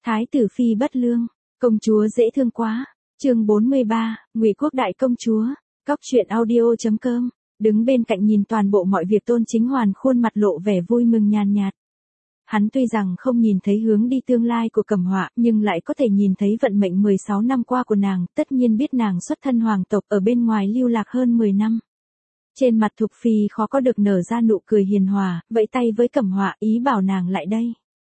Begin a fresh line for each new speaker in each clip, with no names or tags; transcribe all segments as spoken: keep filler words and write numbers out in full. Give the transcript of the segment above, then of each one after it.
Thái tử phi bất lương, công chúa dễ thương quá. Chương bốn mươi ba, Ngụy Quốc đại công chúa. Cóc truyện audio chấm com. Đứng bên cạnh nhìn toàn bộ mọi việc, Tôn Chính Hoàn khuôn mặt lộ vẻ vui mừng nhàn nhạt. Hắn tuy rằng không nhìn thấy hướng đi tương lai của Cẩm Họa, nhưng lại có thể nhìn thấy vận mệnh mười sáu năm qua của nàng, tất nhiên biết nàng xuất thân hoàng tộc ở bên ngoài lưu lạc hơn mười năm. Trên mặt Thục Phi khó có được nở ra nụ cười hiền hòa, vẫy tay với Cẩm Họa ý bảo nàng lại đây.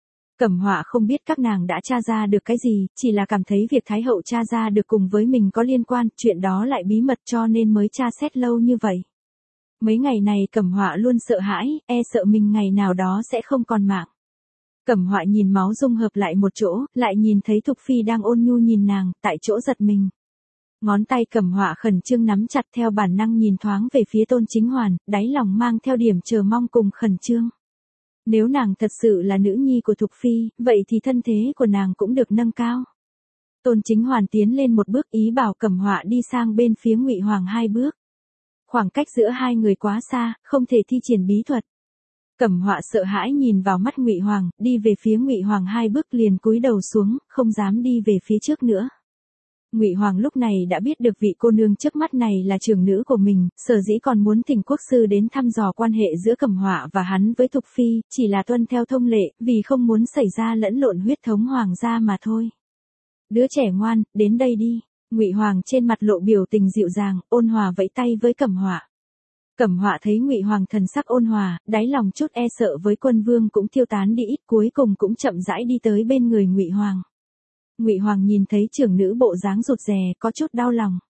Cẩm Họa không biết các nàng đã tra ra được cái gì, chỉ là cảm thấy việc Thái hậu tra ra được cùng với mình có liên quan, chuyện đó lại bí mật cho nên mới tra xét lâu như vậy. Mấy ngày này Cẩm Họa luôn sợ hãi, e sợ mình ngày nào đó sẽ không còn mạng. Cẩm Họa nhìn máu dung hợp lại một chỗ, lại nhìn thấy Thục Phi đang ôn nhu nhìn nàng, tại chỗ giật mình. Ngón tay Cẩm Họa khẩn trương nắm chặt, theo bản năng nhìn thoáng về phía Tôn Chính Hoàn, đáy lòng mang theo điểm chờ mong cùng khẩn trương. Nếu nàng thật sự là nữ nhi của Thục Phi, vậy thì thân thế của nàng cũng được nâng cao. Tôn Chính Hoàn tiến lên một bước ý bảo Cẩm Họa đi sang bên phía Ngụy Hoàng hai bước. Khoảng cách giữa hai người quá xa, không thể thi triển bí thuật. Cẩm Họa sợ hãi nhìn vào mắt Ngụy Hoàng, đi về phía Ngụy Hoàng hai bước liền cúi đầu xuống, không dám đi về phía trước nữa. Ngụy Hoàng lúc này đã biết được vị cô nương trước mắt này là trưởng nữ của mình, sở dĩ còn muốn thỉnh quốc sư đến thăm dò quan hệ giữa Cẩm Họa và hắn với Thục Phi, chỉ là tuân theo thông lệ, vì không muốn xảy ra lẫn lộn huyết thống hoàng gia mà thôi. Đứa trẻ ngoan, đến đây đi. Ngụy Hoàng trên mặt lộ biểu tình dịu dàng, ôn hòa vẫy tay với Cẩm Họa. Cẩm Họa thấy Ngụy Hoàng thần sắc ôn hòa, đáy lòng chút e sợ với quân vương cũng tiêu tán đi ít, cuối cùng cũng chậm rãi đi tới bên người Ngụy Hoàng. Ngụy Hoàng nhìn thấy trưởng nữ bộ dáng rụt rè, có chút đau lòng.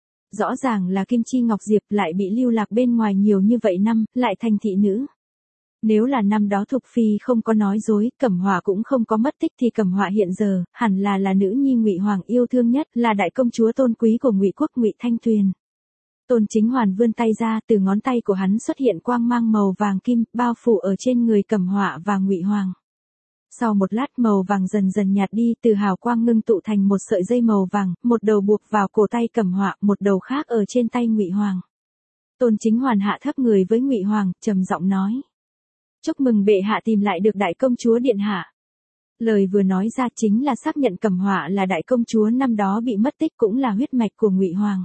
Rõ ràng là Kim Chi Ngọc Diệp lại bị lưu lạc bên ngoài nhiều như vậy năm, lại thành thị nữ. Nếu là năm đó Thục Phi không có nói dối, Cẩm Họa cũng không có mất tích thì Cẩm Họa hiện giờ hẳn là là nữ nhi Ngụy Hoàng yêu thương nhất, là đại công chúa tôn quý của Ngụy Quốc Ngụy Thanh Tuyền. Tôn Chính Hoàn vươn tay ra, từ ngón tay của hắn xuất hiện quang mang màu vàng kim, bao phủ ở trên người Cẩm Họa và Ngụy Hoàng. Sau một lát màu vàng dần dần nhạt đi, từ hào quang ngưng tụ thành một sợi dây màu vàng, một đầu buộc vào cổ tay Cẩm Họa, một đầu khác ở trên tay Ngụy Hoàng. Tôn Chính Hoàn hạ thấp người với Ngụy Hoàng, trầm giọng nói: "Chúc mừng bệ hạ tìm lại được đại công chúa điện hạ." Lời vừa nói ra chính là xác nhận Cẩm Họa là đại công chúa năm đó bị mất tích, cũng là huyết mạch của Ngụy Hoàng.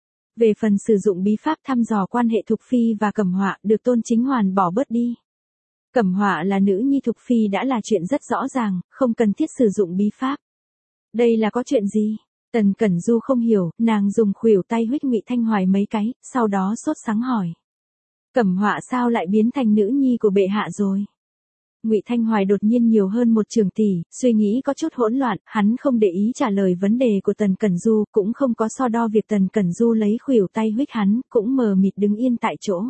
Về phần sử dụng bí pháp thăm dò quan hệ Thục Phi và Cẩm Họa, được Tôn Chính Hoàn bỏ bớt đi. Cẩm Họa là nữ nhi Thục Phi đã là chuyện rất rõ ràng, không cần thiết sử dụng bí pháp. Đây là có chuyện gì? Tần Cẩn Du không hiểu, nàng dùng khuỷu tay huých Ngụy Thanh Hoài mấy cái, sau đó sốt sắng hỏi: "Cẩm Họa sao lại biến thành nữ nhi của bệ hạ rồi?" Ngụy Thanh Hoài đột nhiên nhiều hơn một trường tỷ, suy nghĩ có chút hỗn loạn, hắn không để ý trả lời vấn đề của Tần Cẩn Du, cũng không có so đo việc Tần Cẩn Du lấy khuỷu tay huých hắn, cũng mờ mịt đứng yên tại chỗ.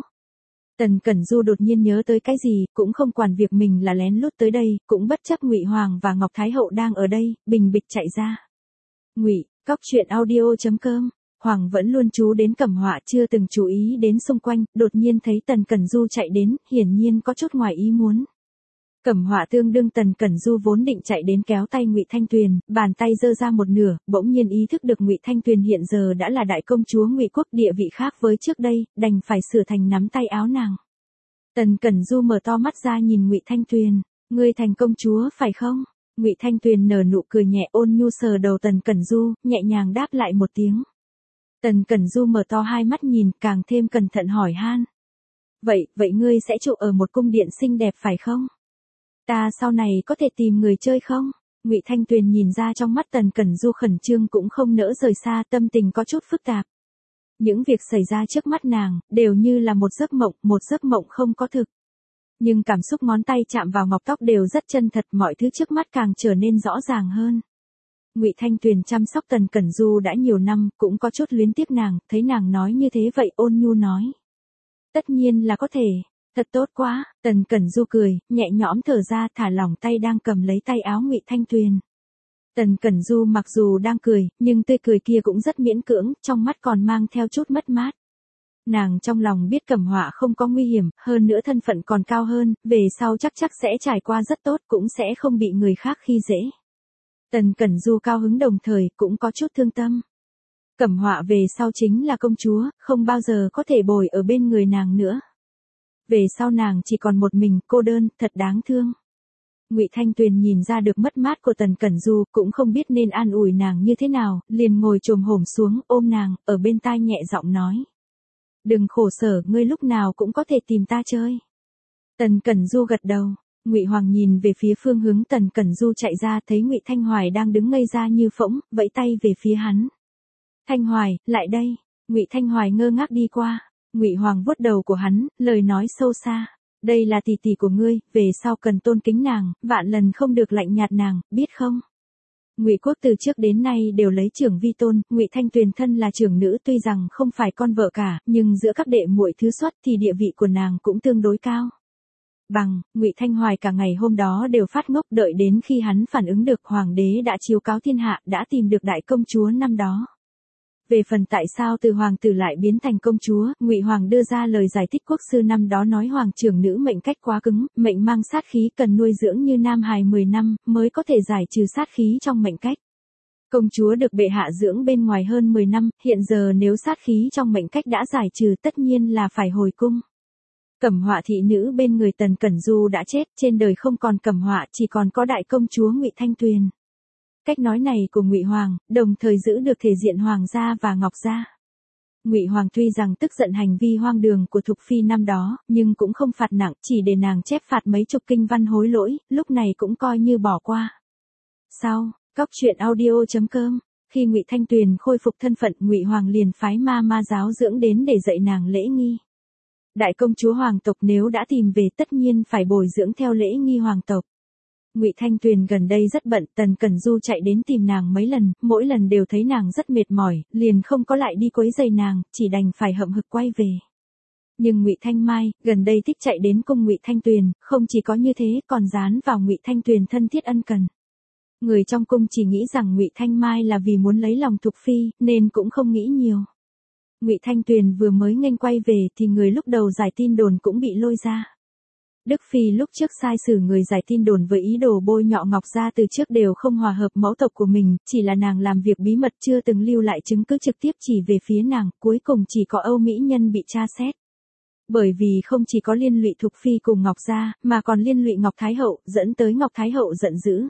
Tần Cẩn Du đột nhiên nhớ tới cái gì, cũng không quản việc mình là lén lút tới đây, cũng bất chấp Ngụy Hoàng và Ngọc Thái hậu đang ở đây, bình bịch chạy ra. Ngụy, cóc truyện audio chấm com. Hoàng vẫn luôn chú đến Cẩm Họa, chưa từng chú ý đến xung quanh, đột nhiên thấy Tần Cẩn Du chạy đến, hiển nhiên có chút ngoài ý muốn. Cẩm Họa tương đương Tần Cẩn Du vốn định chạy đến kéo tay Ngụy Thanh Tuyền, bàn tay giơ ra một nửa, bỗng nhiên ý thức được Ngụy Thanh Tuyền hiện giờ đã là đại công chúa Ngụy Quốc, địa vị khác với trước đây, đành phải sửa thành nắm tay áo nàng. Tần Cẩn Du mở to mắt ra nhìn Ngụy Thanh Tuyền, "Ngươi thành công chúa phải không?" Ngụy Thanh Tuyền nở nụ cười nhẹ, ôn nhu sờ đầu Tần Cẩn Du, nhẹ nhàng đáp lại một tiếng. Tần Cẩn Du mở to hai mắt nhìn, càng thêm cẩn thận hỏi han: "Vậy, vậy ngươi sẽ trụ ở một cung điện xinh đẹp phải không? Ta sau này có thể tìm người chơi không?" Ngụy Thanh Tuyền nhìn ra trong mắt Tần Cẩn Du khẩn trương, cũng không nỡ rời xa, tâm tình có chút phức tạp. Những việc xảy ra trước mắt nàng, đều như là một giấc mộng, một giấc mộng không có thực. Nhưng cảm xúc ngón tay chạm vào ngọc tóc đều rất chân thật, mọi thứ trước mắt càng trở nên rõ ràng hơn. Ngụy Thanh Tuyền chăm sóc Tần Cẩn Du đã nhiều năm, cũng có chút luyến tiếc nàng, thấy nàng nói như thế vậy ôn nhu nói: "Tất nhiên là có thể. Thật tốt quá." Tần Cẩn Du cười, nhẹ nhõm thở ra, thả lỏng tay đang cầm lấy tay áo Ngụy Thanh Tuyền. Tần Cẩn Du mặc dù đang cười, nhưng tươi cười kia cũng rất miễn cưỡng, trong mắt còn mang theo chút mất mát. Nàng trong lòng biết Cẩm Họa không có nguy hiểm, hơn nữa thân phận còn cao hơn, về sau chắc chắc sẽ trải qua rất tốt, cũng sẽ không bị người khác khi dễ. Tần Cẩn Du cao hứng đồng thời cũng có chút thương tâm. Cẩm Họa về sau chính là công chúa, không bao giờ có thể bồi ở bên người nàng nữa. Về sau nàng chỉ còn một mình, cô đơn, thật đáng thương. Ngụy Thanh Tuyền nhìn ra được mất mát của Tần Cẩn Du, cũng không biết nên an ủi nàng như thế nào, liền ngồi chồm hổm xuống, ôm nàng, ở bên tai nhẹ giọng nói. Đừng khổ sở, ngươi lúc nào cũng có thể tìm ta chơi. Tần Cẩn Du gật đầu. Ngụy Hoàng nhìn về phía phương hướng Tần Cẩn Du chạy ra, thấy Ngụy Thanh Hoài đang đứng ngây ra như phỗng, vẫy tay về phía hắn. Thanh Hoài, lại đây. Ngụy Thanh Hoài ngơ ngác đi qua. Ngụy Hoàng vuốt đầu của hắn, lời nói sâu xa. Đây là tỷ tỷ của ngươi, về sau cần tôn kính nàng, vạn lần không được lạnh nhạt nàng, biết không? Ngụy Quốc từ trước đến nay đều lấy trưởng vi tôn, Ngụy Thanh Tuyền thân là trưởng nữ tuy rằng không phải con vợ cả, nhưng giữa các đệ muội thứ xuất thì địa vị của nàng cũng tương đối cao. Bằng, Ngụy Thanh Hoài cả ngày hôm đó đều phát ngốc, đợi đến khi hắn phản ứng được, hoàng đế đã chiếu cáo thiên hạ, đã tìm được đại công chúa năm đó. Về phần tại sao từ hoàng tử lại biến thành công chúa, Ngụy Hoàng đưa ra lời giải thích. Quốc sư năm đó nói hoàng trưởng nữ mệnh cách quá cứng, mệnh mang sát khí, cần nuôi dưỡng như nam hài mười năm mới có thể giải trừ sát khí trong mệnh cách. Công chúa được bệ hạ dưỡng bên ngoài hơn mười năm, hiện giờ nếu sát khí trong mệnh cách đã giải trừ tất nhiên là phải hồi cung. Cẩm Họa thị nữ bên người Tần Cẩn Du đã chết, trên đời không còn Cẩm Họa, chỉ còn có đại công chúa Ngụy Thanh Tuyền. Cách nói này của Ngụy Hoàng, đồng thời giữ được thể diện hoàng gia và Ngọc gia. Ngụy Hoàng tuy rằng tức giận hành vi hoang đường của Thục Phi năm đó, nhưng cũng không phạt nặng, chỉ để nàng chép phạt mấy chục kinh văn hối lỗi, lúc này cũng coi như bỏ qua. Sau, Cóc truyện audio chấm com, khi Ngụy Thanh Tuyền khôi phục thân phận, Ngụy Hoàng liền phái ma ma giáo dưỡng đến để dạy nàng lễ nghi. Đại công chúa hoàng tộc nếu đã tìm về tất nhiên phải bồi dưỡng theo lễ nghi hoàng tộc. Ngụy Thanh Tuyền gần đây rất bận, Tần Cẩn Du chạy đến tìm nàng mấy lần, mỗi lần đều thấy nàng rất mệt mỏi, liền không có lại đi quấy rầy nàng, chỉ đành phải hậm hực quay về. Nhưng Ngụy Thanh Mai, gần đây thích chạy đến cung Ngụy Thanh Tuyền, không chỉ có như thế, còn dán vào Ngụy Thanh Tuyền thân thiết ân cần. Người trong cung chỉ nghĩ rằng Ngụy Thanh Mai là vì muốn lấy lòng Thục Phi, nên cũng không nghĩ nhiều. Ngụy Thanh Tuyền vừa mới nghênh quay về thì người lúc đầu giải tin đồn cũng bị lôi ra. Đức Phi lúc trước sai xử người giải tin đồn với ý đồ bôi nhọ Ngọc gia từ trước đều không hòa hợp mẫu tộc của mình, chỉ là nàng làm việc bí mật chưa từng lưu lại chứng cứ trực tiếp chỉ về phía nàng, cuối cùng chỉ có Âu Mỹ Nhân bị tra xét. Bởi vì không chỉ có liên lụy Thục Phi cùng Ngọc gia, mà còn liên lụy Ngọc Thái Hậu, dẫn tới Ngọc Thái Hậu giận dữ.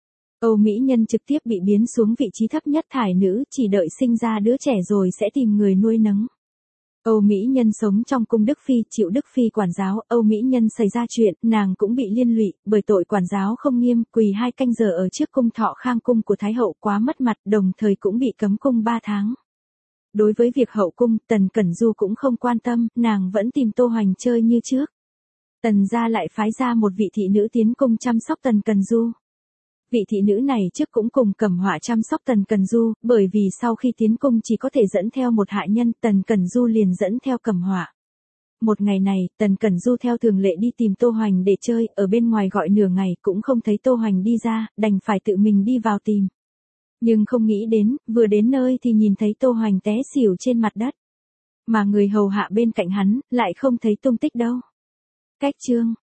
Âu Mỹ Nhân trực tiếp bị biến xuống vị trí thấp nhất thải nữ, chỉ đợi sinh ra đứa trẻ rồi sẽ tìm người nuôi nấng. Âu Mỹ Nhân sống trong cung Đức Phi, chịu Đức Phi quản giáo, Âu Mỹ Nhân xảy ra chuyện, nàng cũng bị liên lụy, bởi tội quản giáo không nghiêm, quỳ hai canh giờ ở trước cung Thọ Khang cung của Thái Hậu quá mất mặt, đồng thời cũng bị cấm cung ba tháng. Đối với việc hậu cung, Tần Cẩn Du cũng không quan tâm, nàng vẫn tìm Tô Hoành chơi như trước. Tần gia lại phái ra một vị thị nữ tiến cung chăm sóc Tần Cẩn Du. Vị thị nữ này trước cũng cùng Cẩm Họa chăm sóc Tần Cẩn Du, bởi vì sau khi tiến cung chỉ có thể dẫn theo một hạ nhân, Tần Cẩn Du liền dẫn theo Cẩm Họa. Một ngày này, Tần Cẩn Du theo thường lệ đi tìm Tô Hoành để chơi, ở bên ngoài gọi nửa ngày cũng không thấy Tô Hoành đi ra, đành phải tự mình đi vào tìm. Nhưng không nghĩ đến, vừa đến nơi thì nhìn thấy Tô Hoành té xỉu trên mặt đất. Mà người hầu hạ bên cạnh hắn, lại không thấy tung tích đâu. Cách chương